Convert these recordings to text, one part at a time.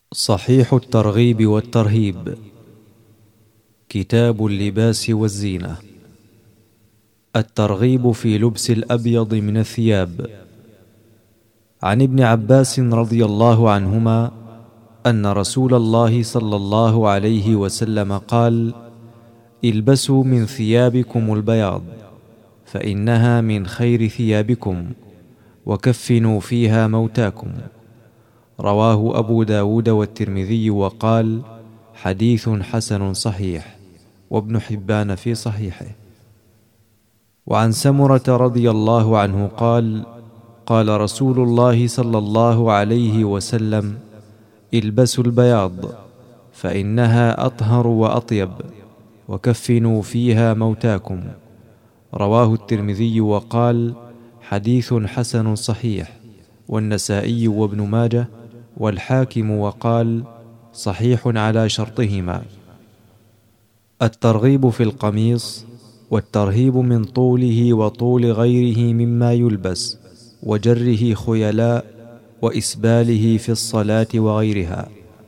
صحيح الترغيب والترهيب. كتاب اللباس والزينة. الترغيب في لبس الأبيض من الثياب. عن ابن عباس رضي الله عنهما أن رسول الله صلى الله عليه وسلم قال: البسوا من ثيابكم البياض فإنها من خير ثيابكم، وكفنوا فيها موتاكم. رواه أبو داود والترمذي وقال: حديث حسن صحيح، وابن حبان في صحيحه. وعن سمرة رضي الله عنه قال: قال رسول الله صلى الله عليه وسلم: البسوا البياض فإنها أطهر وأطيب، وكفنوا فيها موتاكم. رواه الترمذي وقال: حديث حسن صحيح، والنسائي وابن ماجه والحاكم وقال: صحيح على شرطهما. الترغيب في القميص والترهيب من طوله وطول غيره مما يلبس، وجره خيلاء، وإسباله في الصلاة وغيرها.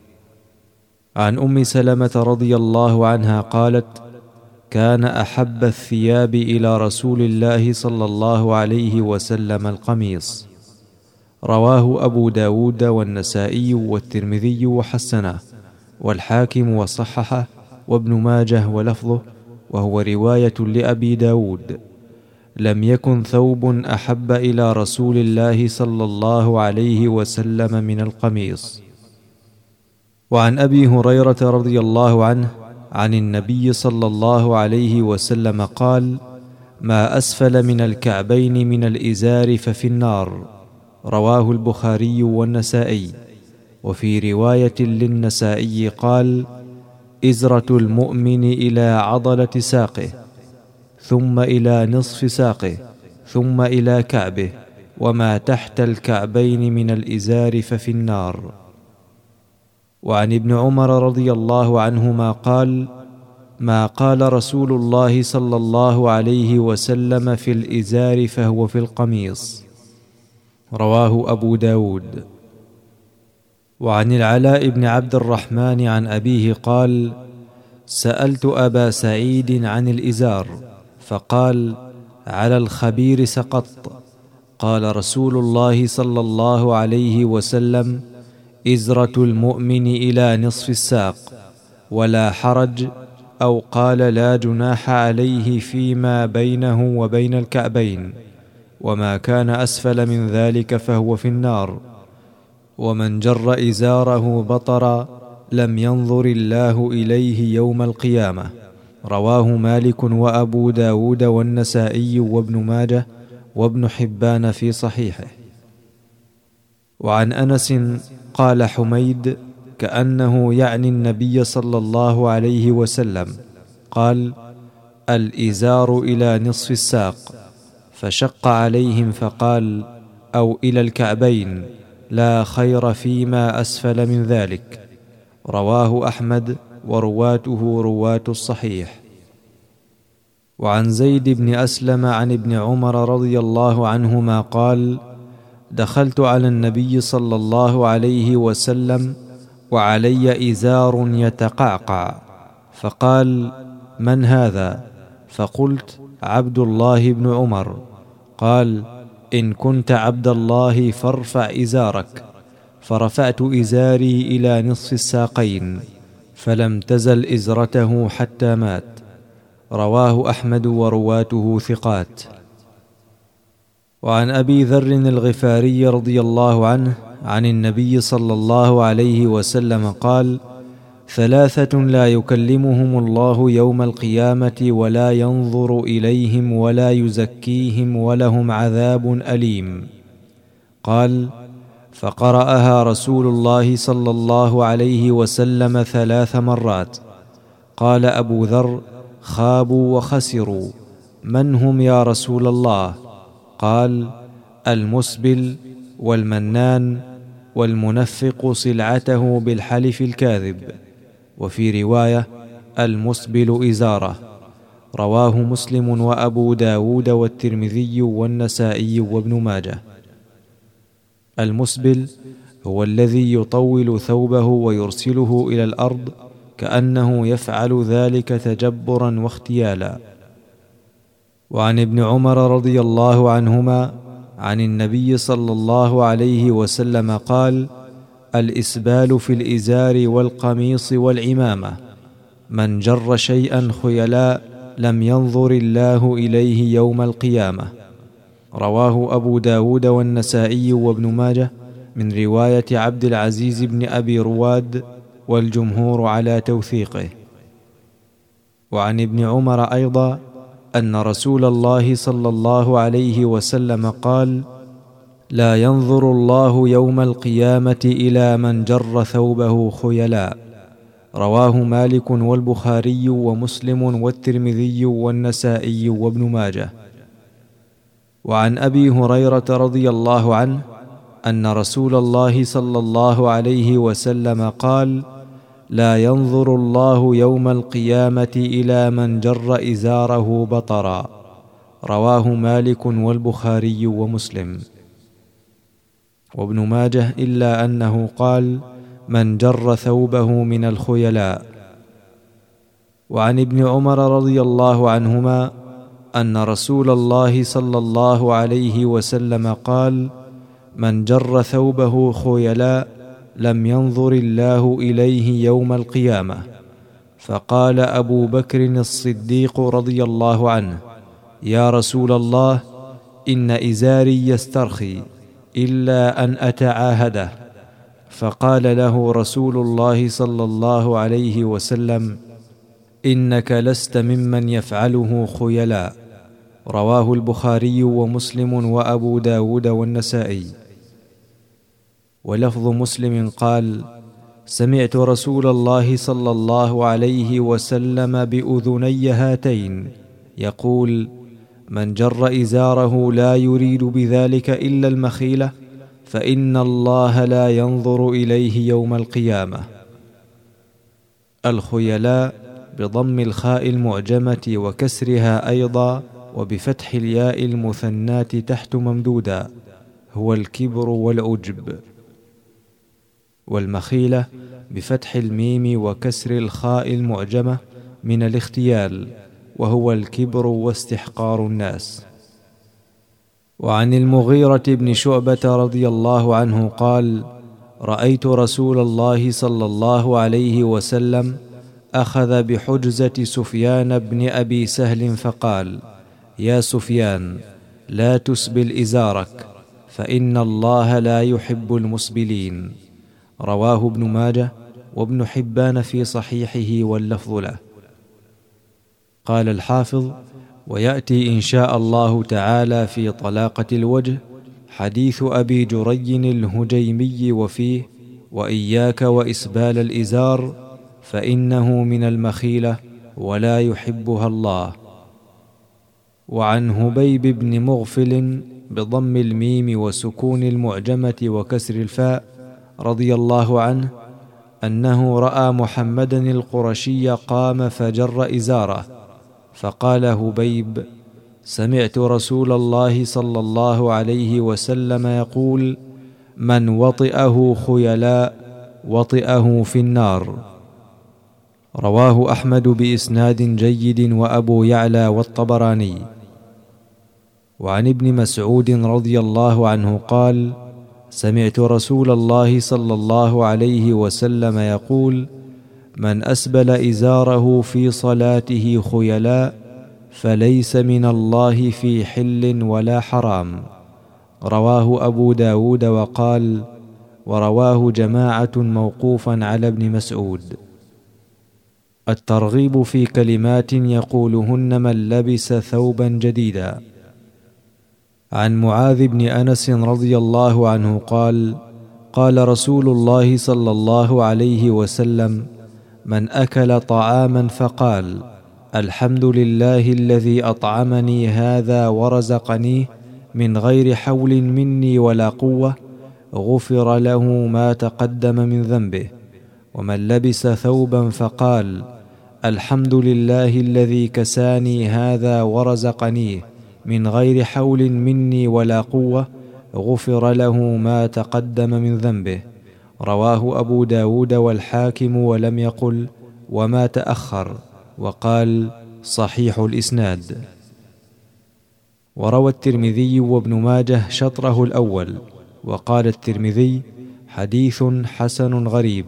عن أم سلمة رضي الله عنها قالت: كان أحب الثياب إلى رسول الله صلى الله عليه وسلم القميص. رواه أبو داود والنسائي والترمذي وحسنه، والحاكم وصححه، وابن ماجه ولفظه، وهو رواية لأبي داود: لم يكن ثوب أحب إلى رسول الله صلى الله عليه وسلم من القميص. وعن أبي هريرة رضي الله عنه عن النبي صلى الله عليه وسلم قال: ما أسفل من الكعبين من الإزار ففي النار. رواه البخاري والنسائي. وفي رواية للنسائي قال: إزرة المؤمن إلى عضلة ساقه، ثم إلى نصف ساقه، ثم إلى كعبه، وما تحت الكعبين من الإزار ففي النار. وعن ابن عمر رضي الله عنهما قال: ما قال رسول الله صلى الله عليه وسلم في الإزار فهو في القميص. رواه أبو داود. وعن العلاء بن عبد الرحمن عن أبيه قال: سألت أبا سعيد عن الإزار فقال: على الخبير سقط. قال رسول الله صلى الله عليه وسلم: إزرة المؤمن إلى نصف الساق، ولا حرج، أو قال: لا جناح عليه فيما بينه وبين الكعبين، وما كان أسفل من ذلك فهو في النار. ومن جر إزاره بطرا لم ينظر الله إليه يوم القيامة. رواه مالك وأبو داود والنسائي وابن ماجه وابن حبان في صحيحه. وعن أنس قال حميد كأنه يعني النبي صلى الله عليه وسلم قال: الإزار إلى نصف الساق، فشق عليهم فقال: أو إلى الكعبين، لا خير فيما أسفل من ذلك. رواه أحمد ورواته رواة الصحيح. وعن زيد بن أسلم عن ابن عمر رضي الله عنهما قال: دخلت على النبي صلى الله عليه وسلم وعلي إزار يتقعقع، فقال: من هذا؟ فقلت: عبد الله بن عمر. قال: إن كنت عبد الله فارفع إزارك. فرفعت إزاري إلى نصف الساقين، فلم تزل إزرته حتى مات. رواه أحمد ورواته ثقات. وعن أبي ذر الغفاري رضي الله عنه عن النبي صلى الله عليه وسلم قال: ثلاثة لا يكلمهم الله يوم القيامة ولا ينظر إليهم ولا يزكيهم ولهم عذاب أليم. قال: فقرأها رسول الله صلى الله عليه وسلم 3 مرات. قال أبو ذر: خابوا وخسروا. من هم يا رسول الله؟ قال: المسبل، والمنان، والمنفق سلعته بالحلف الكاذب. وفي رواية: المسبل إزاره. رواه مسلم وأبو داود والترمذي والنسائي وابن ماجه. المسبل هو الذي يطول ثوبه ويرسله إلى الأرض كأنه يفعل ذلك تجبرا واختيالا. وعن ابن عمر رضي الله عنهما عن النبي صلى الله عليه وسلم قال: الإسبال في الإزار والقميص والعمامة، من جر شيئا خيلاء لم ينظر الله إليه يوم القيامة. رواه أبو داود والنسائي وابن ماجه من رواية عبد العزيز بن أبي رواد، والجمهور على توثيقه. وعن ابن عمر أيضا أن رسول الله صلى الله عليه وسلم قال: لا ينظر الله يوم القيامة إلى من جر ثوبه خيلاء. رواه مالك والبخاري ومسلم والترمذي والنسائي وابن ماجه. وعن أبي هريرة رضي الله عنه أن رسول الله صلى الله عليه وسلم قال: لا ينظر الله يوم القيامة إلى من جر إزاره بطرا. رواه مالك والبخاري ومسلم. وابن ماجه إلا أنه قال: من جر ثوبه من الخيلاء. وعن ابن عمر رضي الله عنهما أن رسول الله صلى الله عليه وسلم قال: من جر ثوبه خيلاء لم ينظر الله إليه يوم القيامة. فقال أبو بكر الصديق رضي الله عنه: يا رسول الله، إن إزاري يسترخي إلا أن أتعاهده. فقال له رسول الله صلى الله عليه وسلم: إنك لست ممن يفعله خيلاء. رواه البخاري ومسلم وأبو داود والنسائي. ولفظ مسلم قال: سمعت رسول الله صلى الله عليه وسلم بأذني هاتين يقول: من جر إزاره لا يريد بذلك إلا المخيلة فإن الله لا ينظر إليه يوم القيامة. الخيلاء بضم الخاء المعجمة وكسرها أيضا وبفتح الياء المثناة تحت ممدودا، هو الكبر والعجب. والمخيلة بفتح الميم وكسر الخاء المعجمة من الاختيال، وهو الكبر واستحقار الناس. وعن المغيرة بن شعبة رضي الله عنه قال: رأيت رسول الله صلى الله عليه وسلم أخذ بحجزة سفيان بن أبي سهل فقال: يا سفيان، لا تسبل إزارك فإن الله لا يحب المسبلين. رواه ابن ماجه وابن حبان في صحيحه واللفظ له. قال الحافظ: ويأتي إن شاء الله تعالى في طلاقة الوجه حديث أبي جري الهجيمي وفيه: وإياك وإسبال الإزار فإنه من المخيلة ولا يحبها الله. وعن هبيب بن مغفل بضم الميم وسكون المعجمة وكسر الفاء رضي الله عنه أنه رأى محمدا القرشي قام فجر إزاره، فقال هبيب: سمعت رسول الله صلى الله عليه وسلم يقول: من وطئه خيلاء وطئه في النار. رواه أحمد بإسناد جيد وأبو يعلى والطبراني. وعن ابن مسعود رضي الله عنه قال: سمعت رسول الله صلى الله عليه وسلم يقول: من أسبل إزاره في صلاته خيلاء فليس من الله في حل ولا حرام. رواه أبو داود وقال: ورواه جماعة موقوفا على ابن مسعود. الترغيب في كلمات يقولهن من لبس ثوبا جديدا. عن معاذ بن أنس رضي الله عنه قال: قال رسول الله صلى الله عليه وسلم: من أكل طعاما فقال: الحمد لله الذي أطعمني هذا ورزقنيه من غير حول مني ولا قوة، غفر له ما تقدم من ذنبه. ومن لبس ثوبا فقال: الحمد لله الذي كساني هذا ورزقنيه من غير حول مني ولا قوة، غفر له ما تقدم من ذنبه. رواه أبو داود والحاكم ولم يقل وما تأخر، وقال صحيح الإسناد. وروى الترمذي وابن ماجه شطره الأول، وقال الترمذي حديث حسن غريب.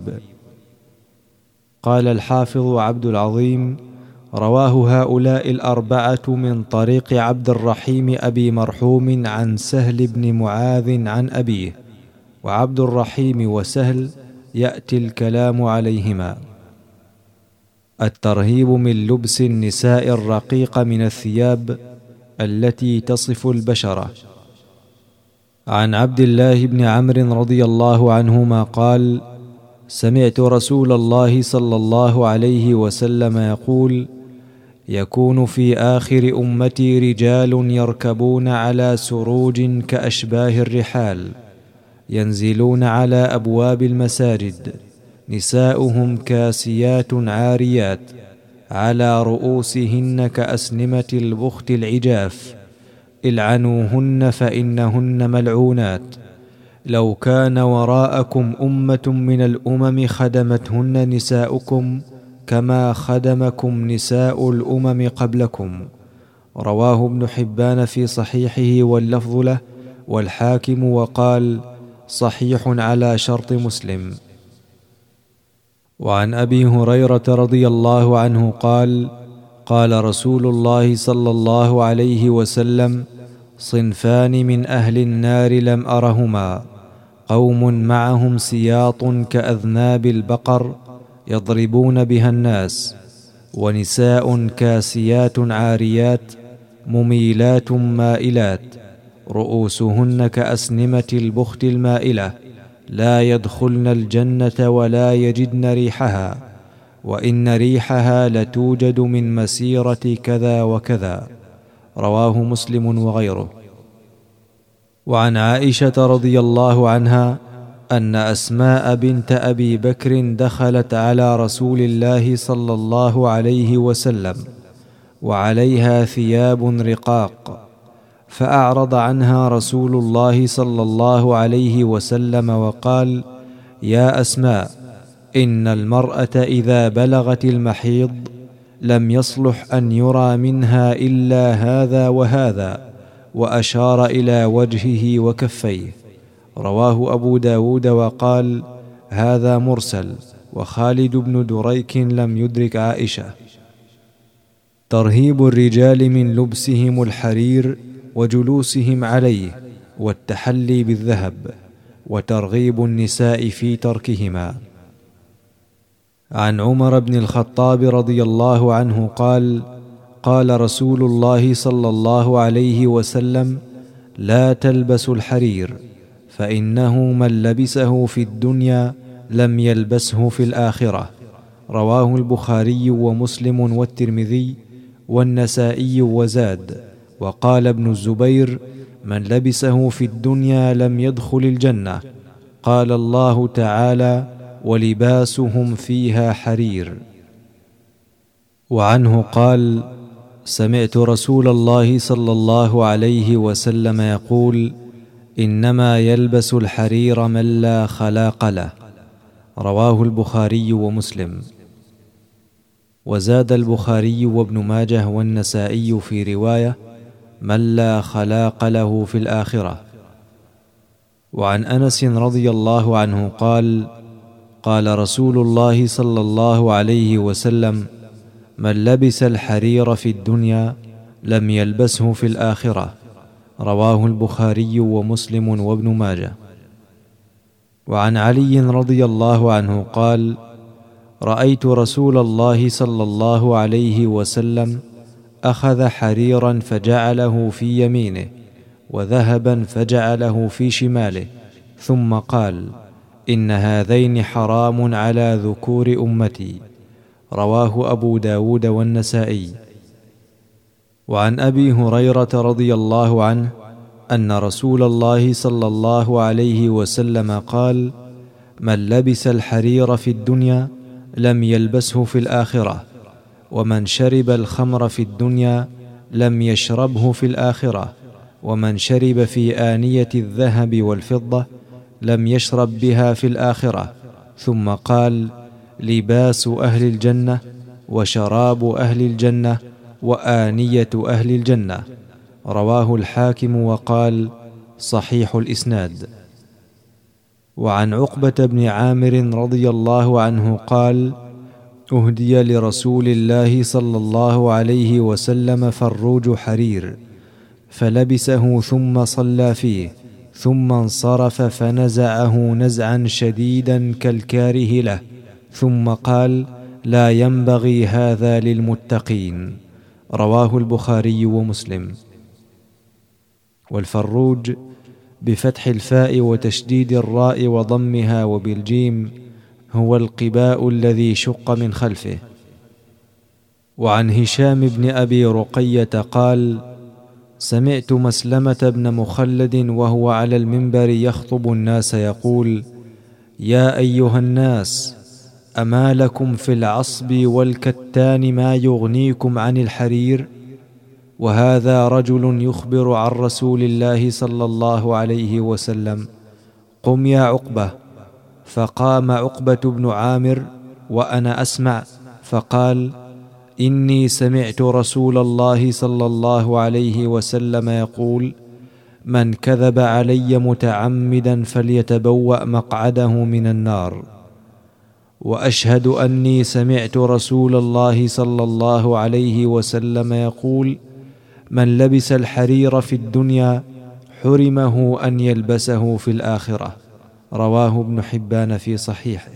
قال الحافظ عبد العظيم: رواه هؤلاء الأربعة من طريق عبد الرحيم أبي مرحوم عن سهل بن معاذ عن أبيه، وعبد الرحيم وسهل يأتي الكلام عليهما. الترهيب من لبس النساء الرقيق من الثياب التي تصف البشرة. عن عبد الله بن عمرو رضي الله عنهما قال: سمعت رسول الله صلى الله عليه وسلم يقول: يكون في آخر أمتي رجال يركبون على سروج كأشباه الرحال، ينزلون على أبواب المساجد، نساؤهم كاسيات عاريات، على رؤوسهن كأسنمة البخت العجاف، العنوهن فإنهن ملعونات. لو كان وراءكم أمة من الأمم خدمتهن نساؤكم كما خدمكم نساء الأمم قبلكم. رواه ابن حبان في صحيحه واللفظ له، والحاكم وقال صحيح على شرط مسلم. وعن أبي هريرة رضي الله عنه قال: قال رسول الله صلى الله عليه وسلم: صنفان من أهل النار لم أرهما، قوم معهم سياط كأذناب البقر يضربون بها الناس، ونساء كاسيات عاريات مميلات مائلات، رؤوسهن كأسنمة البخت المائلة، لا يدخلن الجنة ولا يجدن ريحها، وإن ريحها لتوجد من مسيرة كذا وكذا. رواه مسلم وغيره. وعن عائشة رضي الله عنها أن أسماء بنت أبي بكر دخلت على رسول الله صلى الله عليه وسلم وعليها ثياب رقاق، فأعرض عنها رسول الله صلى الله عليه وسلم وقال: يا أسماء، إن المرأة إذا بلغت المحيض لم يصلح أن يرى منها إلا هذا وهذا، وأشار إلى وجهه وكفيه. رواه أبو داود وقال هذا مرسل، وخالد بن دريك لم يدرك عائشة. ترهيب الرجال من لبسهم الحرير وجلوسهم عليه والتحلي بالذهب، وترغيب النساء في تركهما. عن عمر بن الخطاب رضي الله عنه قال: قال رسول الله صلى الله عليه وسلم: لا تلبسوا الحرير، فإنه من لبسه في الدنيا لم يلبسه في الآخرة. رواه البخاري ومسلم والترمذي والنسائي وزاد. وقال ابن الزبير: من لبسه في الدنيا لم يدخل الجنة. قال الله تعالى: ولباسهم فيها حرير. وعنه قال: سمعت رسول الله صلى الله عليه وسلم يقول: إنما يلبس الحرير من لا خلاق له. رواه البخاري ومسلم. وزاد البخاري وابن ماجه والنسائي في رواية: من لا خلاق له في الآخرة. وعن أنس رضي الله عنه قال: قال رسول الله صلى الله عليه وسلم: من لبس الحرير في الدنيا لم يلبسه في الآخرة. رواه البخاري ومسلم وابن ماجه. وعن علي رضي الله عنه قال: رأيت رسول الله صلى الله عليه وسلم أخذ حريرا فجعله في يمينه، وذهبا فجعله في شماله، ثم قال: إن هذين حرام على ذكور أمتي. رواه أبو داود والنسائي. وعن أبي هريرة رضي الله عنه أن رسول الله صلى الله عليه وسلم قال: من لبس الحرير في الدنيا لم يلبسه في الآخرة، ومن شرب الخمر في الدنيا لم يشربه في الآخرة، ومن شرب في آنية الذهب والفضة لم يشرب بها في الآخرة. ثم قال: لباس أهل الجنة وشراب أهل الجنة وآنية أهل الجنة. رواه الحاكم وقال: صحيح الإسناد. وعن عقبة بن عامر رضي الله عنه قال: أهدي لرسول الله صلى الله عليه وسلم فروج حرير، فلبسه ثم صلى فيه، ثم انصرف فنزعه نزعا شديدا كالكاره له، ثم قال: لا ينبغي هذا للمتقين. رواه البخاري ومسلم. والفروج بفتح الفاء وتشديد الراء وضمها وبالجيم هو القباء الذي شق من خلفه. وعن هشام بن أبي رقية قال: سمعت مسلمة بن مخلد وهو على المنبر يخطب الناس يقول: يا أيها الناس، أما لكم في العصب والكتان ما يغنيكم عن الحرير؟ وهذا رجل يخبر عن رسول الله صلى الله عليه وسلم: قم يا عقبة. فقام عقبة بن عامر وأنا أسمع، فقال: إني سمعت رسول الله صلى الله عليه وسلم يقول: من كذب علي متعمدا فليتبوأ مقعده من النار. وأشهد أني سمعت رسول الله صلى الله عليه وسلم يقول: من لبس الحرير في الدنيا حرمه أن يلبسه في الآخرة. رواه ابن حبان في صحيحه.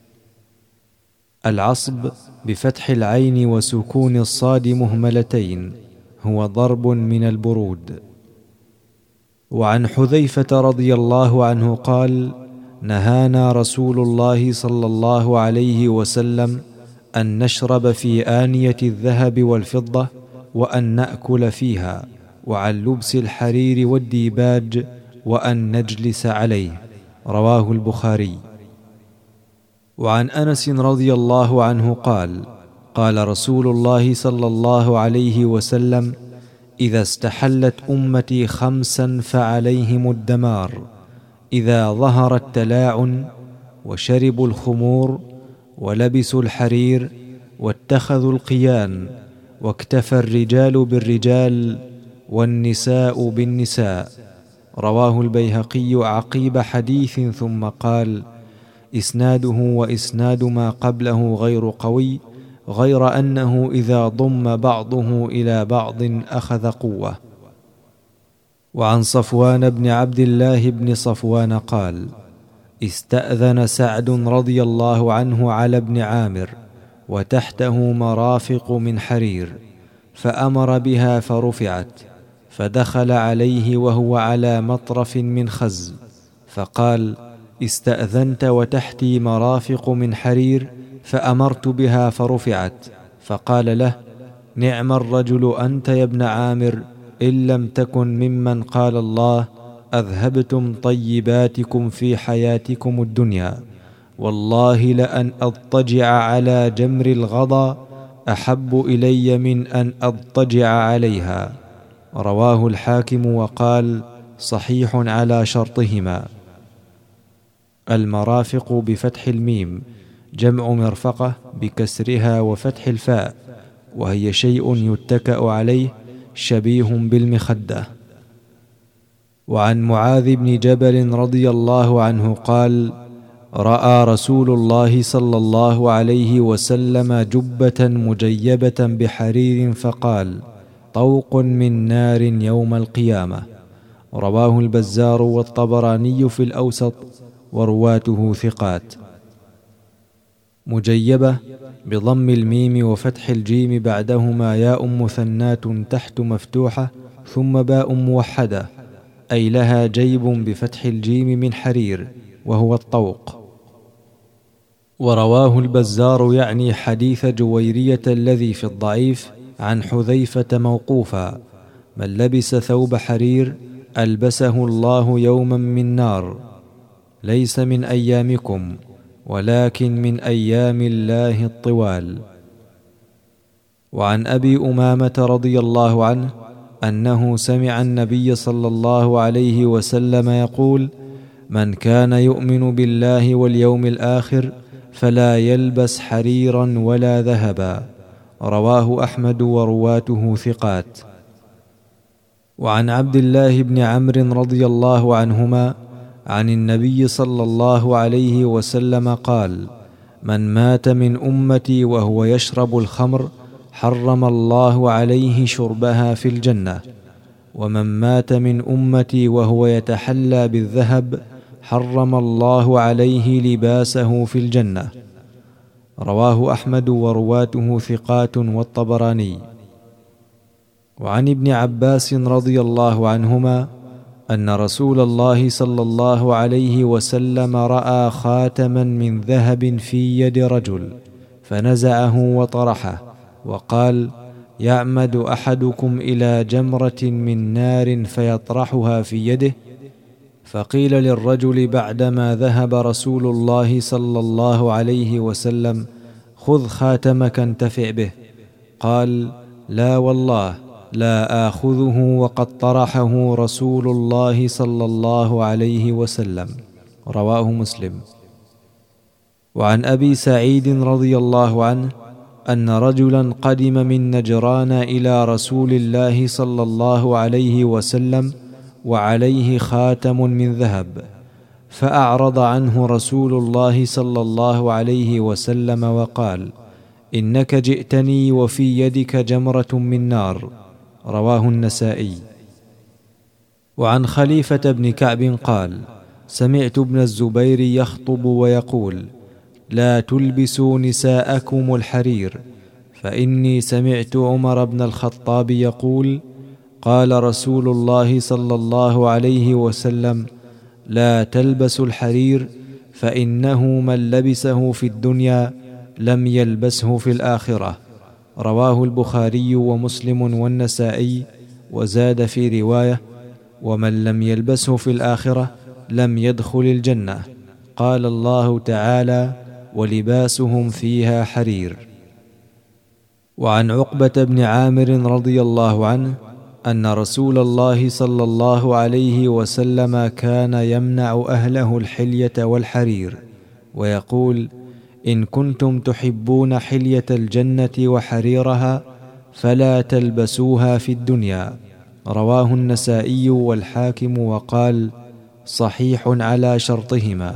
العصب بفتح العين وسكون الصاد مهملتين هو ضرب من البرود. وعن حذيفة رضي الله عنه قال: نهانا رسول الله صلى الله عليه وسلم أن نشرب في آنية الذهب والفضة، وأن نأكل فيها، وعن لبس الحرير والديباج، وأن نجلس عليه. رواه البخاري. وعن أنس رضي الله عنه قال: قال رسول الله صلى الله عليه وسلم: إذا استحلت أمتي 5 فعليهم الدمار: إذا ظهر التلاعن، وشربوا الخمور، ولبسوا الحرير، واتخذوا القيان، واكتفى الرجال بالرجال، والنساء بالنساء. رواه البيهقي عقيب حديث، ثم قال: إسناده وإسناد ما قبله غير قوي، غير أنه إذا ضم بعضه إلى بعض أخذ قوة. وعن صفوان بن عبد الله بن صفوان قال: استأذن سعد رضي الله عنه على ابن عامر، وتحته مرافق من حرير، فأمر بها فرفعت، فدخل عليه وهو على مطرف من خز، فقال: استأذنت وتحتي مرافق من حرير؟ فأمرت بها فرفعت. فقال له: نعم الرجل أنت يا ابن عامر، إن لم تكن ممن قال الله: أذهبتم طيباتكم في حياتكم الدنيا، والله لأن أضطجع على جمر الغضا أحب إلي من أن أضطجع عليها. رواه الحاكم وقال: صحيح على شرطهما. المرافق بفتح الميم جمع مرفقة بكسرها وفتح الفاء، وهي شيء يتكأ عليه شبيه بالمخدة. وعن معاذ بن جبل رضي الله عنه قال: رأى رسول الله صلى الله عليه وسلم جبة مجيبة بحرير، فقال: طوق من نار يوم القيامة. رواه البزار والطبراني في الأوسط، ورواته ثقات. مجيبة بضم الميم وفتح الجيم بعدهما ياء مثنات تحت مفتوحة ثم باء موحدة، أي لها جيب بفتح الجيم من حرير، وهو الطوق. ورواه البزار يعني حديث جويرية الذي في الضعيف عن حذيفة موقوفا: من لبس ثوب حرير ألبسه الله يوما من نار، ليس من أيامكم ولكن من أيام الله الطوال. وعن أبي أمامة رضي الله عنه أنه سمع النبي صلى الله عليه وسلم يقول: من كان يؤمن بالله واليوم الآخر فلا يلبس حريرا ولا ذهبا. رواه أحمد ورواته ثقات. وعن عبد الله بن عمرو رضي الله عنهما عن النبي صلى الله عليه وسلم قال: من مات من أمتي وهو يشرب الخمر حرم الله عليه شربها في الجنة، ومن مات من أمتي وهو يتحلى بالذهب حرم الله عليه لباسه في الجنة. رواه أحمد ورواته ثقات والطبراني. وعن ابن عباس رضي الله عنهما أن رسول الله صلى الله عليه وسلم رأى خاتما من ذهب في يد رجل فنزعه وطرحه وقال: يعمد أحدكم إلى جمرة من نار فيطرحها في يده؟ فقيل للرجل بعدما ذهب رسول الله صلى الله عليه وسلم: خذ خاتمك انتفع به. قال: لا والله لا آخذه وقد طرحه رسول الله صلى الله عليه وسلم. رواه مسلم. وعن أبي سعيد رضي الله عنه أن رجلا قدم من نجران إلى رسول الله صلى الله عليه وسلم وعليه خاتم من ذهب، فأعرض عنه رسول الله صلى الله عليه وسلم وقال: إنك جئتني وفي يدك جمرة من نار. رواه النسائي. وعن خليفة بن كعب قال: سمعت ابن الزبير يخطب ويقول: لا تلبسوا نساءكم الحرير، فإني سمعت عمر بن الخطاب يقول: قال رسول الله صلى الله عليه وسلم: لا تلبسوا الحرير، فإنه من لبسه في الدنيا لم يلبسه في الآخرة. رواه البخاري ومسلم والنسائي، وزاد في رواية: ومن لم يلبسه في الآخرة لم يدخل الجنة. قال الله تعالى: ولباسهم فيها حرير. وعن عقبة بن عامر رضي الله عنه أن رسول الله صلى الله عليه وسلم كان يمنع أهله الحلية والحرير ويقول: إن كنتم تحبون حلية الجنة وحريرها فلا تلبسوها في الدنيا. رواه النسائي والحاكم وقال: صحيح على شرطهما.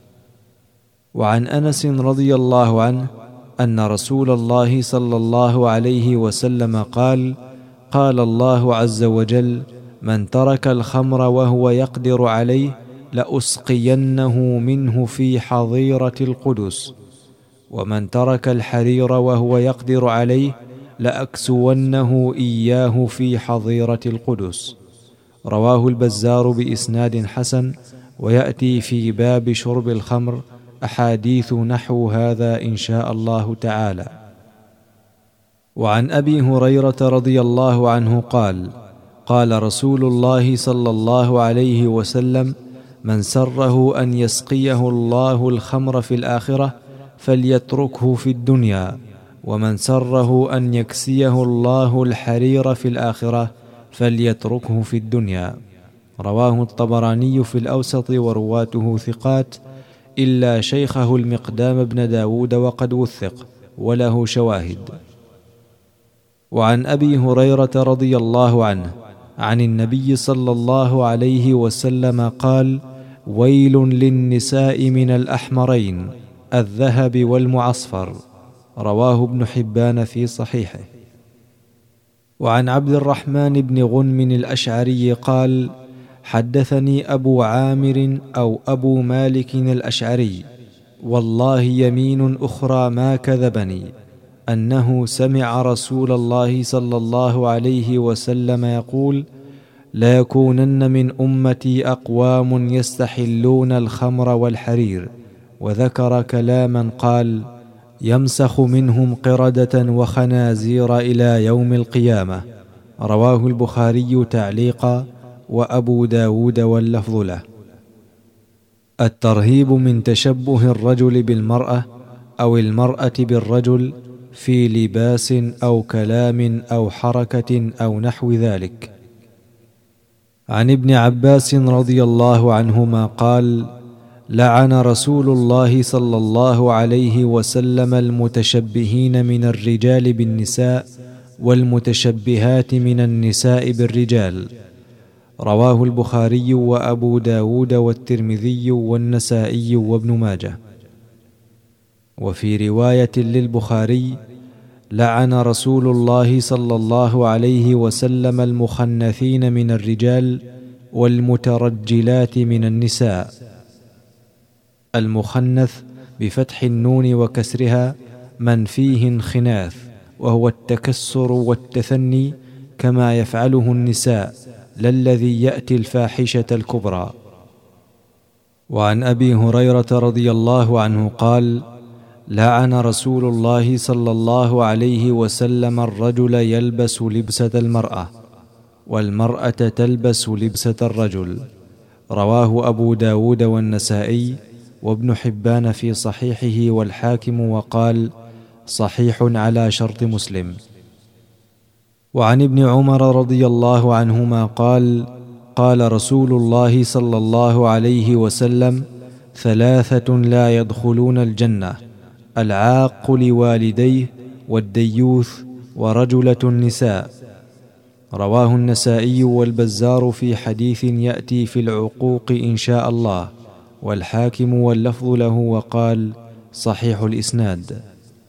وعن أنس رضي الله عنه أن رسول الله صلى الله عليه وسلم قال: قال الله عز وجل: من ترك الخمر وهو يقدر عليه لأسقينه منه في حظيرة القدس، ومن ترك الحرير وهو يقدر عليه لأكسونه إياه في حظيرة القدس. رواه البزار بإسناد حسن، ويأتي في باب شرب الخمر أحاديث نحو هذا إن شاء الله تعالى. وعن أبي هريرة رضي الله عنه قال: قال رسول الله صلى الله عليه وسلم: من سره أن يسقيه الله الخمر في الآخرة فليتركه في الدنيا، ومن سره أن يكسيه الله الحرير في الآخرة فليتركه في الدنيا. رواه الطبراني في الأوسط ورواته ثقات إلا شيخه المقدام بن داود وقد وثق وله شواهد. وعن أبي هريرة رضي الله عنه عن النبي صلى الله عليه وسلم قال: ويل للنساء من الأحمرين الذهب والمعصفر. رواه ابن حبان في صحيحه. وعن عبد الرحمن بن غنم الأشعري قال: حدثني أبو عامر أو أبو مالك الأشعري، والله يمين أخرى ما كذبني، أنه سمع رسول الله صلى الله عليه وسلم يقول: لا يكونن من أمتي أقوام يستحلون الخمر والحرير، وذكر كلاما قال: يمسخ منهم قردة وخنازير إلى يوم القيامة. رواه البخاري تعليقا وأبو داود واللفظ له. الترهيب من تشبه الرجل بالمرأة أو المرأة بالرجل في لباس أو كلام أو حركة أو نحو ذلك. عن ابن عباس رضي الله عنهما قال: لعن رسول الله صلى الله عليه وسلم المتشبهين من الرجال بالنساء والمتشبهات من النساء بالرجال. رواه البخاري وأبو داود والترمذي والنسائي وابن ماجه. وفي رواية للبخاري: لعن رسول الله صلى الله عليه وسلم المخنثين من الرجال والمترجلات من النساء. المخنث بفتح النون وكسرها من فيه انخناث، وهو التكسر والتثني كما يفعله النساء، لا الذي يأتي الفاحشة الكبرى. وعن أبي هريرة رضي الله عنه قال: لعن رسول الله صلى الله عليه وسلم الرجل يلبس لبسة المرأة، والمرأة تلبس لبسة الرجل. رواه أبو داود والنسائي وابن حبان في صحيحه والحاكم، وقال: صحيح على شرط مسلم. وعن ابن عمر رضي الله عنهما قال: قال رسول الله صلى الله عليه وسلم: ثلاثة لا يدخلون الجنة: العاق لوالديه، والديوث، ورجلة النساء. رواه النسائي والبزار في حديث يأتي في العقوق إن شاء الله، والحاكم واللفظ له، وقال: صحيح الإسناد.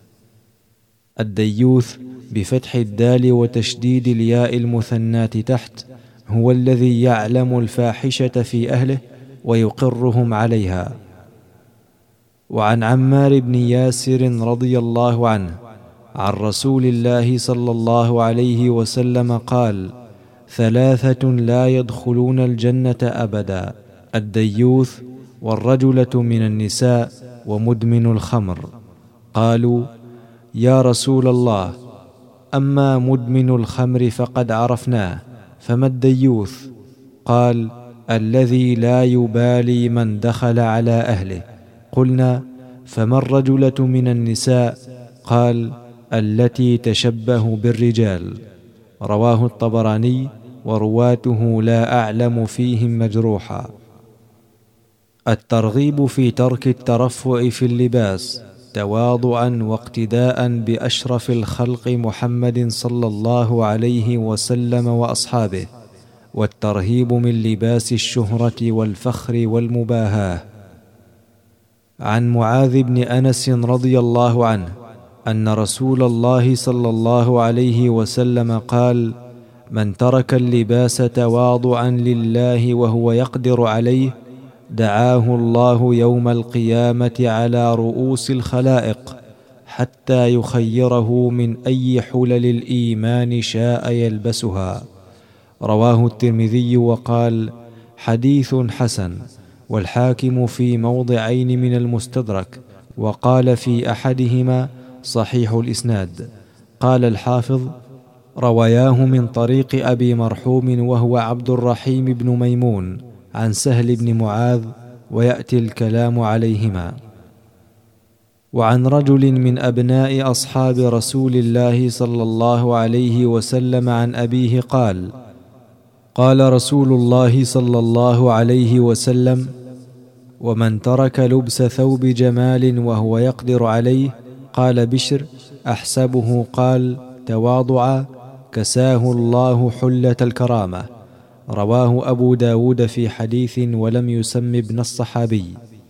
الديوث بفتح الدال وتشديد الياء المثنات تحت هو الذي يعلم الفاحشة في أهله ويقرهم عليها. وعن عمار بن ياسر رضي الله عنه عن رسول الله صلى الله عليه وسلم قال: ثلاثة لا يدخلون الجنة أبدا: الديوث، والرجلة من النساء، ومدمن الخمر. قالوا: يا رسول الله، أما مدمن الخمر فقد عرفناه، فما الديوث؟ قال: الذي لا يبالي من دخل على أهله. قلنا: فما الرجلة من النساء؟ قال: التي تشبه بالرجال. رواه الطبراني، ورواته لا أعلم فيهم مجروحا. الترغيب في ترك الترفع في اللباس تواضعا واقتداء بأشرف الخلق محمد صلى الله عليه وسلم وأصحابه، والترهيب من لباس الشهرة والفخر والمباهاة. عن معاذ بن أنس رضي الله عنه أن رسول الله صلى الله عليه وسلم قال: من ترك اللباس تواضعا لله وهو يقدر عليه، دعاه الله يوم القيامة على رؤوس الخلائق حتى يخيره من أي حلل الإيمان شاء يلبسها. رواه الترمذي وقال: حديث حسن. والحاكم في موضعين من المستدرك، وقال في أحدهما: صحيح الإسناد. قال الحافظ: رواياه من طريق أبي مرحوم وهو عبد الرحيم بن ميمون عن سهل بن معاذ، ويأتي الكلام عليهما. وعن رجل من أبناء أصحاب رسول الله صلى الله عليه وسلم عن أبيه قال: قال رسول الله صلى الله عليه وسلم: ومن ترك لبس ثوب جمال وهو يقدر عليه، قال بشر: أحسبه قال تواضعا، كساه الله حلة الكرامة. رواه أبو داود في حديث ولم يسم ابن الصحابي.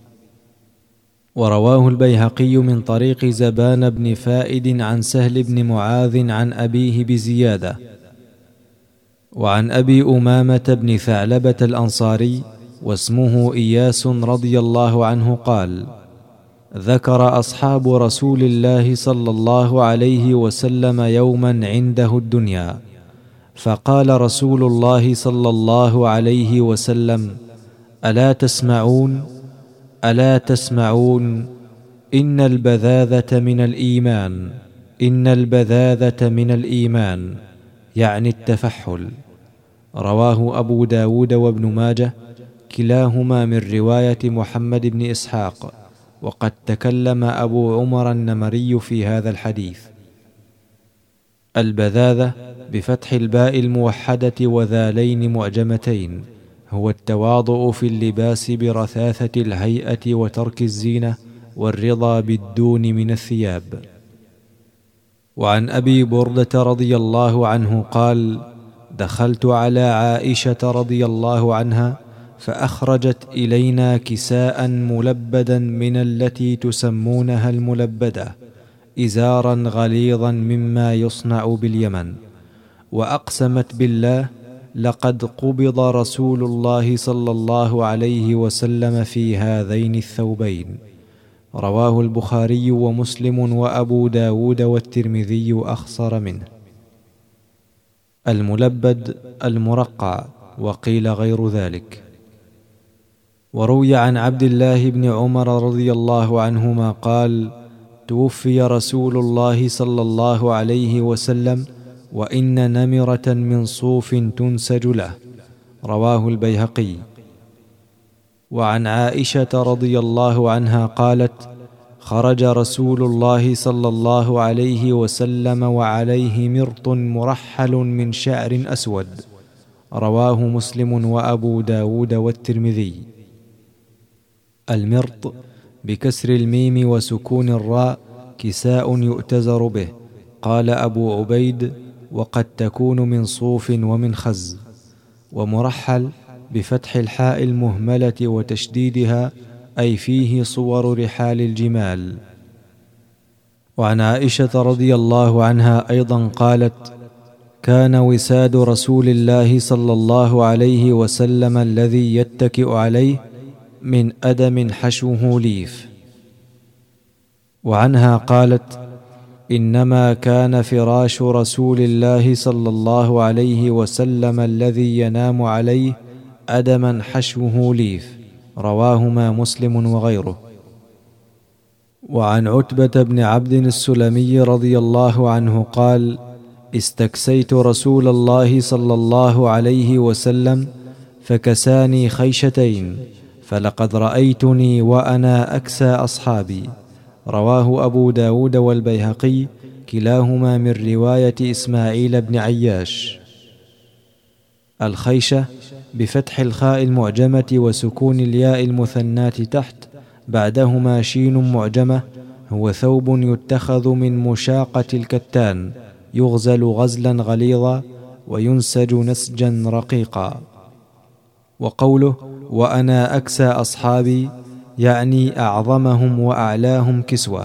ورواه البيهقي من طريق زبان بن فائد عن سهل بن معاذ عن أبيه بزيادة. وعن أبي أمامة بن ثعلبة الأنصاري واسمه إياس رضي الله عنه قال: ذكر أصحاب رسول الله صلى الله عليه وسلم يوما عنده الدنيا، فقال رسول الله صلى الله عليه وسلم: ألا تسمعون؟ ألا تسمعون؟ إن البذاذة من الإيمان، إن البذاذة من الإيمان، يعني التفحل. رواه أبو داود وابن ماجه، كلاهما من رواية محمد بن إسحاق، وقد تكلم أبو عمر النمري في هذا الحديث. البذاذة بفتح الباء الموحدة وذالين معجمتين هو التواضع في اللباس برثاثة الهيئة وترك الزينة والرضا بالدون من الثياب. وعن أبي بردة رضي الله عنه قال: دخلت على عائشة رضي الله عنها فأخرجت إلينا كساء ملبدا من التي تسمونها الملبدة، إزارا غليظا مما يصنع باليمن، وأقسمت بالله لقد قبض رسول الله صلى الله عليه وسلم في هذين الثوبين. رواه البخاري ومسلم وأبو داود والترمذي أخصر منه. الملبد المرقع، وقيل غير ذلك. وروي عن عبد الله بن عمر رضي الله عنهما قال: توفي رسول الله صلى الله عليه وسلم وإن نمرة من صوف تنسج له. رواه البيهقي. وعن عائشة رضي الله عنها قالت: خرج رسول الله صلى الله عليه وسلم وعليه مرط مرحل من شعر أسود. رواه مسلم وأبو داود والترمذي. المرط بكسر الميم وسكون الراء كساء يؤتزر به. قال أبو عبيد: وقد تكون من صوف ومن خز. ومرحل بفتح الحاء المهملة وتشديدها، أي فيه صور رحال الجمال. وعن عائشة رضي الله عنها أيضا قالت: كان وساد رسول الله صلى الله عليه وسلم الذي يتكئ عليه من أدم حشوه ليف. وعنها قالت: إنما كان فراش رسول الله صلى الله عليه وسلم الذي ينام عليه أدما حشوه ليف. رواهما مسلم وغيره. وعن عتبة بن عبد السلمي رضي الله عنه قال: استكسيت رسول الله صلى الله عليه وسلم فكساني خيشتين، فلقد رأيتني وأنا أكسى أصحابي. رواه أبو داود والبيهقي، كلاهما من رواية إسماعيل بن عياش. الخيشة بفتح الخاء المعجمة وسكون الياء المثنات تحت، بعدهما شين معجمة، هو ثوب يتخذ من مشاقة الكتان، يغزل غزلا غليظا وينسج نسجا رقيقا. وقوله وأنا أكسى أصحابي يعني أعظمهم وأعلاهم كسوة.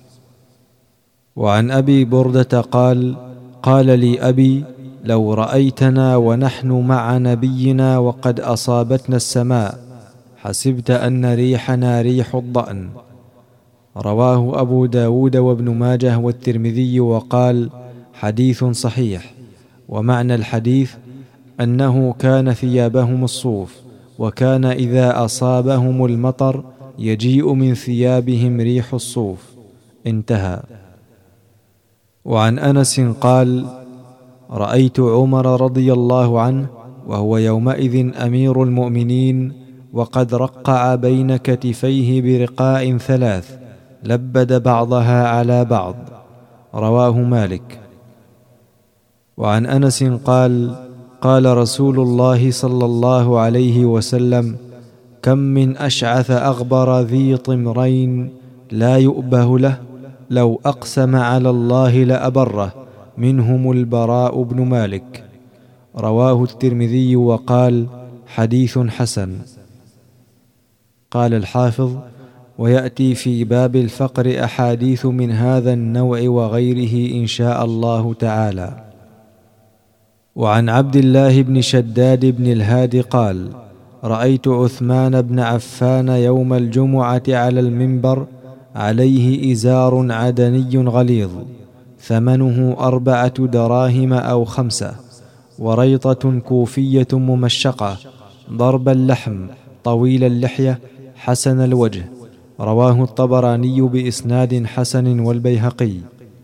وعن أبي بردة قال: قال لي أبي: لو رأيتنا ونحن مع نبينا وقد أصابتنا السماء حسبت أن ريحنا ريح الضأن. رواه أبو داود وابن ماجه والترمذي وقال: حديث صحيح. ومعنى الحديث أنه كان ثيابهم الصوف، وكان إذا أصابهم المطر يجيء من ثيابهم ريح الصوف. انتهى. وعن أنس قال: رأيت عمر رضي الله عنه وهو يومئذ أمير المؤمنين وقد رقع بين كتفيه برقاء ثلاث لبد بعضها على بعض. رواه مالك. وعن أنس قال: قال رسول الله صلى الله عليه وسلم: كم من أشعث أغبر ذي طمرين لا يؤبه له، لو أقسم على الله لأبره، منهم البراء بن مالك. رواه الترمذي وقال: حديث حسن. قال الحافظ: ويأتي في باب الفقر أحاديث من هذا النوع وغيره إن شاء الله تعالى. وعن عبد الله بن شداد بن الهادي قال: رأيت عثمان بن عفان يوم الجمعة على المنبر عليه إزار عدني غليظ ثمنه 4 دراهم أو 5، وريطة كوفية ممشقة، ضرب اللحم، طويل اللحية، حسن الوجه. رواه الطبراني بإسناد حسن والبيهقي.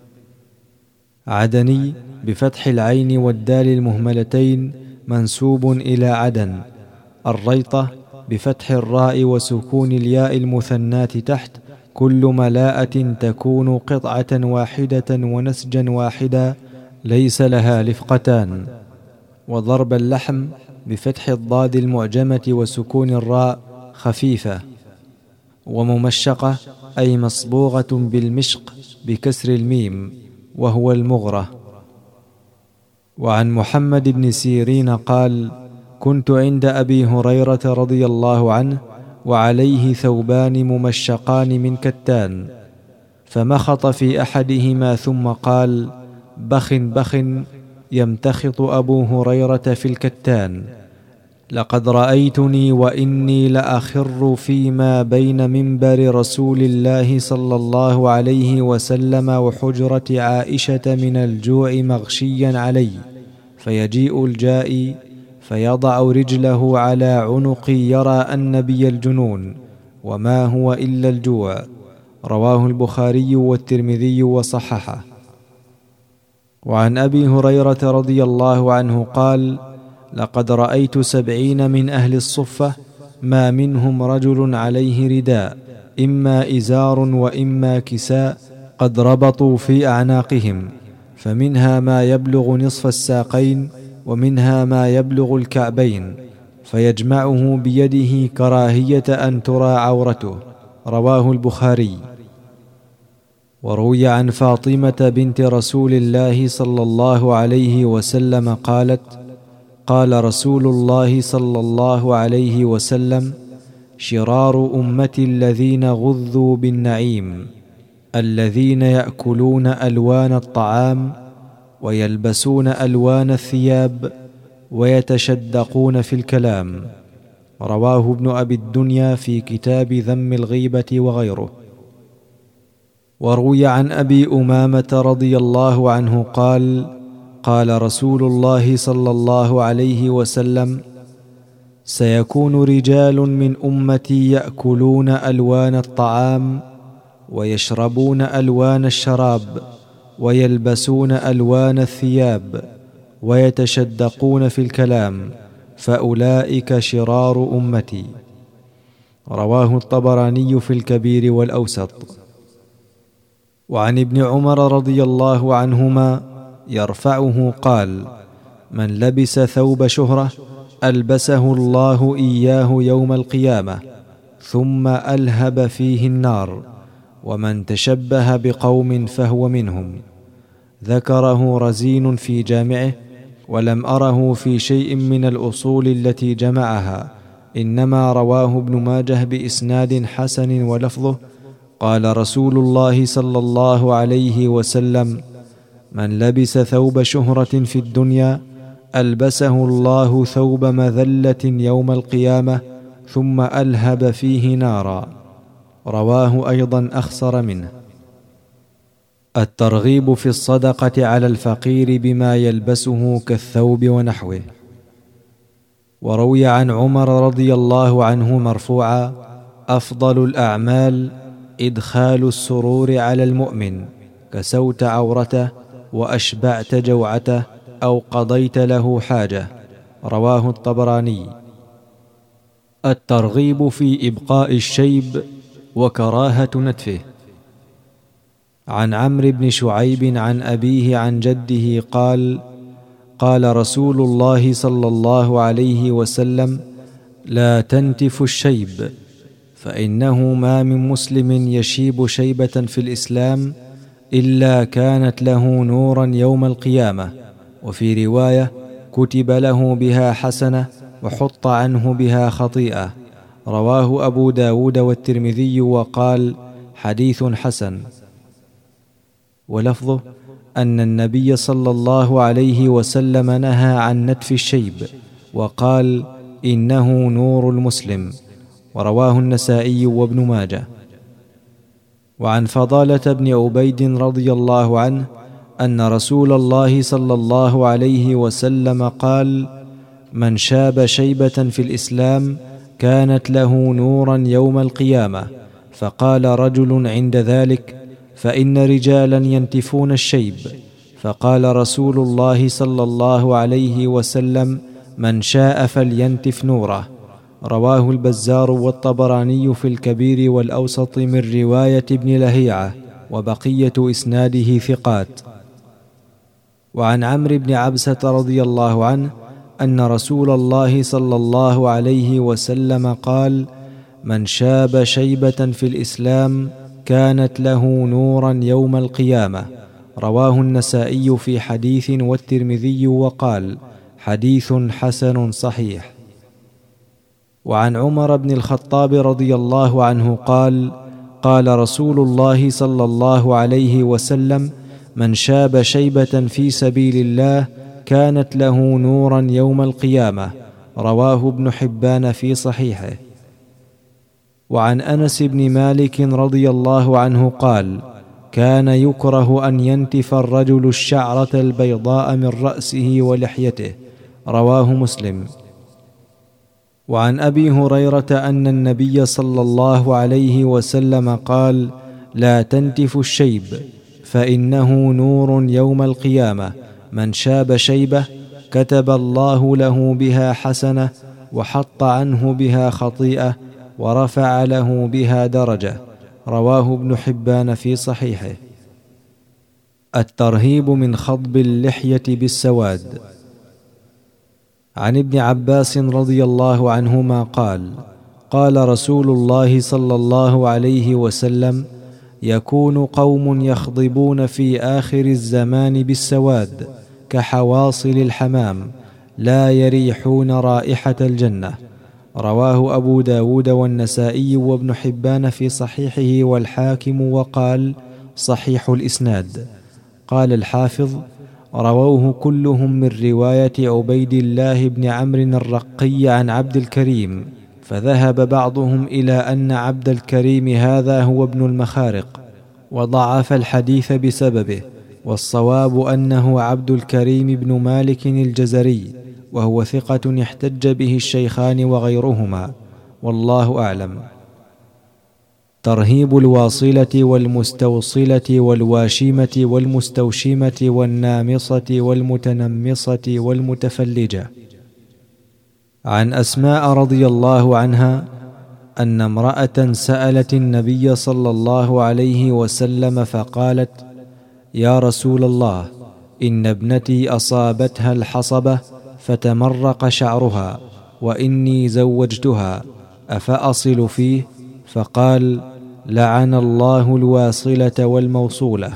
عدني بفتح العين والدال المهملتين منسوب إلى عدن. الريطة بفتح الراء وسكون الياء المثنات تحت، كل ملاءة تكون قطعة واحدة ونسجا واحدا ليس لها لفقتان. وضرب اللحم بفتح الضاد المعجمة وسكون الراء خفيفة. وممشقة أي مصبوغة بالمشق بكسر الميم وهو المغرة. وعن محمد بن سيرين قال: كنت عند أبي هريرة رضي الله عنه وعليه ثوبان ممشقان من كتان، فمخط في أحدهما ثم قال: بخ بخ، يمتخط أبو هريرة في الكتان. لقد رأيتني وإني لأخر فيما بين منبر رسول الله صلى الله عليه وسلم وحجرة عائشة من الجوع مغشيا علي، فيجيء الجائي فيضع رجله على عنقي يرى أن بي الجنون وما هو إلا الجوع. رواه البخاري والترمذي وصححه. وعن أبي هريرة رضي الله عنه قال: لقد رأيت 70 من أهل الصفة ما منهم رجل عليه رداء، إما إزار وإما كساء، قد ربطوا في أعناقهم، فمنها ما يبلغ نصف الساقين ومنها ما يبلغ الكعبين، فيجمعه بيده كراهية أن ترى عورته. رواه البخاري. وروي عن فاطمة بنت رسول الله صلى الله عليه وسلم قالت: قال رسول الله صلى الله عليه وسلم: شرار أمتي الذين غذوا بالنعيم، الذين يأكلون ألوان الطعام ويلبسون ألوان الثياب ويتشدقون في الكلام. رواه ابن أبي الدنيا في كتاب ذم الغيبة وغيره. وروي عن أبي أمامة رضي الله عنه قال: قال رسول الله صلى الله عليه وسلم: سيكون رجال من أمتي يأكلون ألوان الطعام ويشربون ألوان الشراب ويلبسون ألوان الثياب ويتشدقون في الكلام، فأولئك شرار أمتي. رواه الطبراني في الكبير والأوسط. وعن ابن عمر رضي الله عنهما يرفعه قال: من لبس ثوب شهرة ألبسه الله إياه يوم القيامة ثم ألهب فيه النار، ومن تشبه بقوم فهو منهم. ذكره رزين في جامعه، ولم أره في شيء من الأصول التي جمعها، إنما رواه ابن ماجه بإسناد حسن ولفظه: قال رسول الله صلى الله عليه وسلم: من لبس ثوب شهرة في الدنيا ألبسه الله ثوب مذلة يوم القيامة ثم ألهب فيه نارا. رواه أيضا أخسر منه. الترغيب في الصدقة على الفقير بما يلبسه كالثوب ونحوه. وروي عن عمر رضي الله عنه مرفوعا: أفضل الأعمال إدخال السرور على المؤمن، كسوت عورته وأشبعت جوعته أو قضيت له حاجة. رواه الطبراني. الترغيب في إبقاء الشيب وكراهة نتفه. عن عمرو بن شعيب عن أبيه عن جده قال: قال رسول الله صلى الله عليه وسلم: لا تنتف الشيب، فإنه ما من مسلم يشيب شيبة في الإسلام إلا كانت له نورا يوم القيامة، وفي رواية: كتب له بها حسنة وحط عنه بها خطيئة. رواه أبو داود والترمذي وقال: حديث حسن. ولفظه أن النبي صلى الله عليه وسلم نهى عن نتف الشيب، وقال: إنه نور المسلم. ورواه النسائي وابن ماجه. وعن فضالة بن عبيد رضي الله عنه أن رسول الله صلى الله عليه وسلم قال: من شاب شيبة في الإسلام كانت له نورا يوم القيامة. فقال رجل عند ذلك: فإن رجالا ينتفون الشيب. فقال رسول الله صلى الله عليه وسلم: من شاء فلينتف نوره. رواه البزار والطبراني في الكبير والأوسط من رواية ابن لهيعة، وبقية إسناده ثقات. وعن عمرو بن عبسة رضي الله عنه أن رسول الله صلى الله عليه وسلم قال: من شاب شيبة في الإسلام كانت له نورا يوم القيامة. رواه النسائي في حديث والترمذي وقال: حديث حسن صحيح. وعن عمر بن الخطاب رضي الله عنه قال: قال رسول الله صلى الله عليه وسلم: من شاب شيبة في سبيل الله كانت له نورا يوم القيامة. رواه ابن حبان في صحيحه. وعن أنس بن مالك رضي الله عنه قال: كان يكره أن ينتف الرجل الشعرة البيضاء من رأسه ولحيته. رواه مسلم. وعن أبي هريرة أن النبي صلى الله عليه وسلم قال: لا تنتفوا الشيب فإنه نور يوم القيامة. من شاب شيبة كتب الله له بها حسنة وحط عنه بها خطيئة ورفع له بها درجة. رواه ابن حبان في صحيحه. الترهيب من خضب اللحية بالسواد. عن ابن عباس رضي الله عنهما قال: قال رسول الله صلى الله عليه وسلم: يكون قوم يخضبون في آخر الزمان بالسواد كحواصل الحمام لا يريحون رائحة الجنة. رواه أبو داود والنسائي وابن حبان في صحيحه والحاكم وقال: صحيح الإسناد. قال الحافظ: رووه كلهم من رواية عبيد الله بن عمرو الرقي عن عبد الكريم، فذهب بعضهم إلى أن عبد الكريم هذا هو ابن المخارق، وضعف الحديث بسببه، والصواب أنه عبد الكريم بن مالك الجزري، وهو ثقة احتج به الشيخان وغيرهما، والله أعلم. ترهيب الواصلة والمستوصلة والواشمة والمستوشمة والنامصة والمتنمصة والمتفلجة. عن أسماء رضي الله عنها أن امرأة سألت النبي صلى الله عليه وسلم فقالت: يا رسول الله، إن ابنتي أصابتها الحصبة فتمرق شعرها، وإني زوجتها، أفأصل فيه؟ فقال: لعن الله الواصلة والموصولة.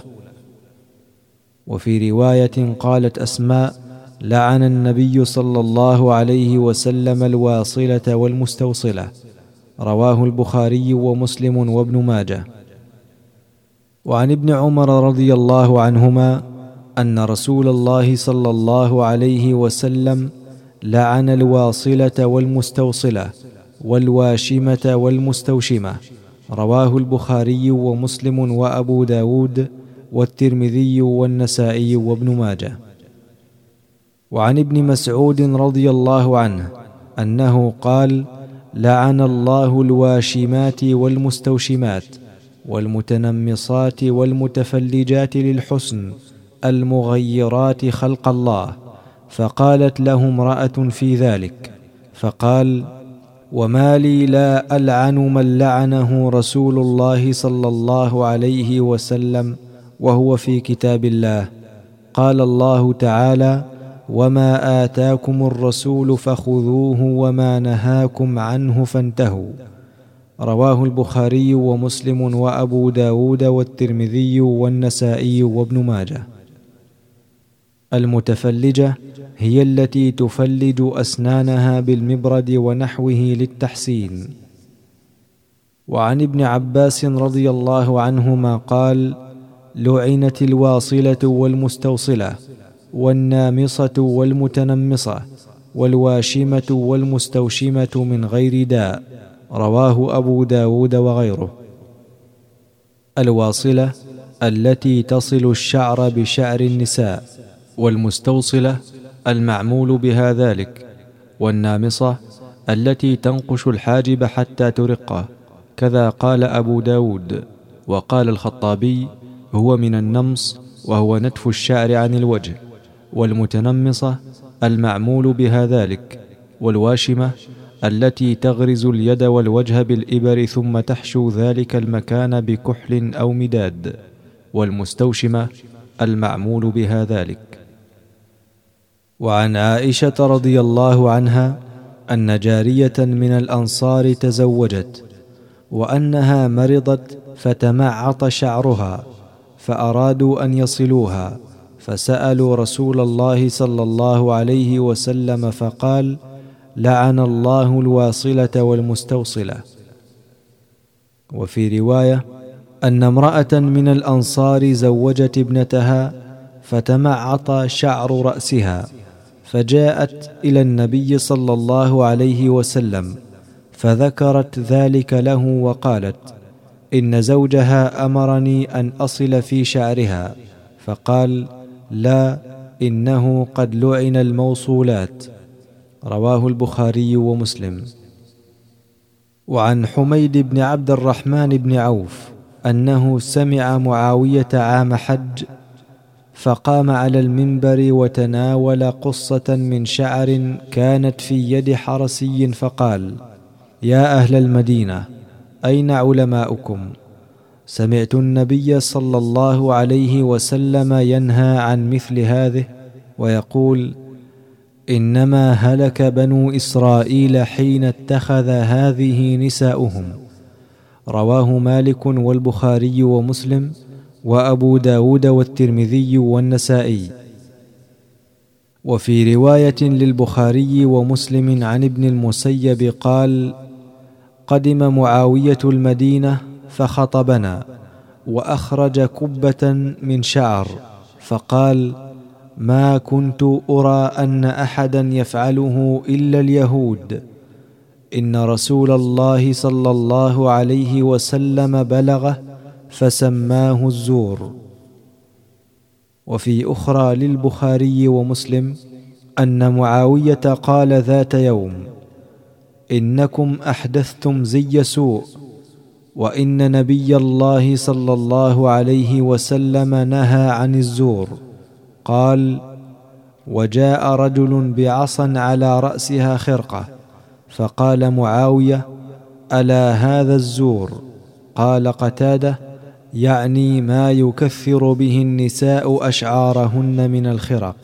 وفي رواية قالت أسماء: لعن النبي صلى الله عليه وسلم الواصلة والمستوصلة. رواه البخاري ومسلم وابن ماجه. وعن ابن عمر رضي الله عنهما أن رسول الله صلى الله عليه وسلم لعن الواصلة والمستوصلة والواشمة والمستوشمة. رواه البخاري ومسلم وأبو داود والترمذي والنسائي وابن ماجه. وعن ابن مسعود رضي الله عنه أنه قال: لعن الله الواشمات والمستوشمات والمتنمصات والمتفلجات للحسن المغيرات خلق الله. فقالت له امرأة في ذلك، فقال: وما لي لا ألعن من لعنه رسول الله صلى الله عليه وسلم وهو في كتاب الله. قال الله تعالى: وما آتاكم الرسول فخذوه وما نهاكم عنه فانتهوا. رواه البخاري ومسلم وأبو داود والترمذي والنسائي وابن ماجه. المتفلجة هي التي تفلج أسنانها بالمبرد ونحوه للتحسين. وعن ابن عباس رضي الله عنهما قال: لعنت الواصلة والمستوصلة والنامصة والمتنمصة والواشمة والمستوشمة من غير داء. رواه أبو داود وغيره. الواصلة التي تصل الشعر بشعر النساء، والمستوصلة المعمول بها ذلك، والنامصة التي تنقش الحاجب حتى ترقه، كذا قال أبو داود. وقال الخطابي: هو من النمص، وهو نتف الشعر عن الوجه. والمتنمصة المعمول بها ذلك، والواشمة التي تغرز اليد والوجه بالإبر ثم تحشو ذلك المكان بكحل أو مداد، والمستوشمة المعمول بها ذلك. وعن عائشة رضي الله عنها أن جارية من الأنصار تزوجت، وأنها مرضت فتمعط شعرها، فأرادوا أن يصلوها، فسألوا رسول الله صلى الله عليه وسلم فقال: لعن الله الواصلة والمستوصلة. وفي رواية أن امرأة من الأنصار زوجت ابنتها فتمعط شعر رأسها، فجاءت إلى النبي صلى الله عليه وسلم فذكرت ذلك له وقالت: إن زوجها أمرني أن أصل في شعرها، فقال: لا، إنه قد لعن الموصولات. رواه البخاري ومسلم. وعن حميد بن عبد الرحمن بن عوف أنه سمع معاوية عام حج فقام على المنبر وتناول قصة من شعر كانت في يد حرسي فقال: يا أهل المدينة، أين علماؤكم؟ سمعت النبي صلى الله عليه وسلم ينهى عن مثل هذه ويقول: إنما هلك بنو إسرائيل حين اتخذ هذه نساؤهم. رواه مالك والبخاري ومسلم وأبو داود والترمذي والنسائي. وفي رواية للبخاري ومسلم عن ابن المسيب قال: قدم معاوية المدينة فخطبنا، وأخرج كبة من شعر فقال: ما كنت أرى أن أحدا يفعله إلا اليهود، إن رسول الله صلى الله عليه وسلم بلغه فسماه الزور. وفي أخرى للبخاري ومسلم أن معاوية قال ذات يوم: إنكم أحدثتم زي سوء، وإن نبي الله صلى الله عليه وسلم نهى عن الزور. قال: وجاء رجل بعصا على رأسها خرقة، فقال معاوية: ألا هذا الزور؟ قال قتادة: يعني ما يكثر به النساء أشعارهن من الخرق.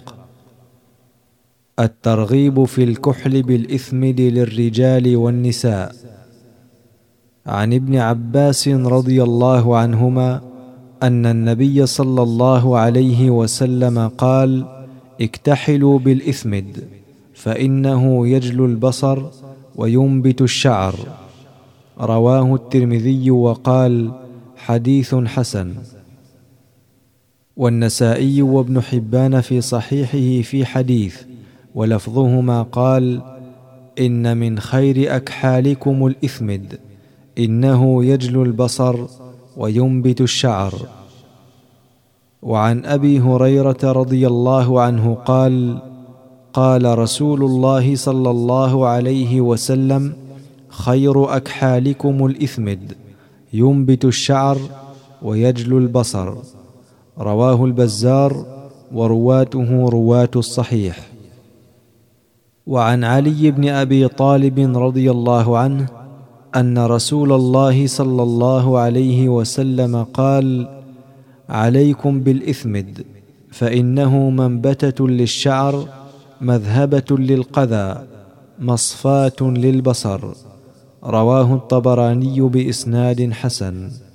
الترغيب في الكحل بالإثمد للرجال والنساء. عن ابن عباس رضي الله عنهما أن النبي صلى الله عليه وسلم قال: اكتحلوا بالإثمد، فإنه يجلو البصر وينبت الشعر. رواه الترمذي وقال: حديث حسن. والنسائي وابن حبان في صحيحه في حديث ولفظهما قال: إن من خير أكحالكم الإثمد، إنه يجلو البصر وينبت الشعر. وعن أبي هريرة رضي الله عنه قال: قال رسول الله صلى الله عليه وسلم: خير أكحالكم الإثمد، ينبت الشعر ويجلو البصر. رواه البزار ورواته رواة الصحيح. وعن علي بن أبي طالب رضي الله عنه أن رسول الله صلى الله عليه وسلم قال: عليكم بالإثمد، فإنه منبتة للشعر، مذهبة للقذى، مصفاة للبصر. رواه الطبراني بإسناد حسن.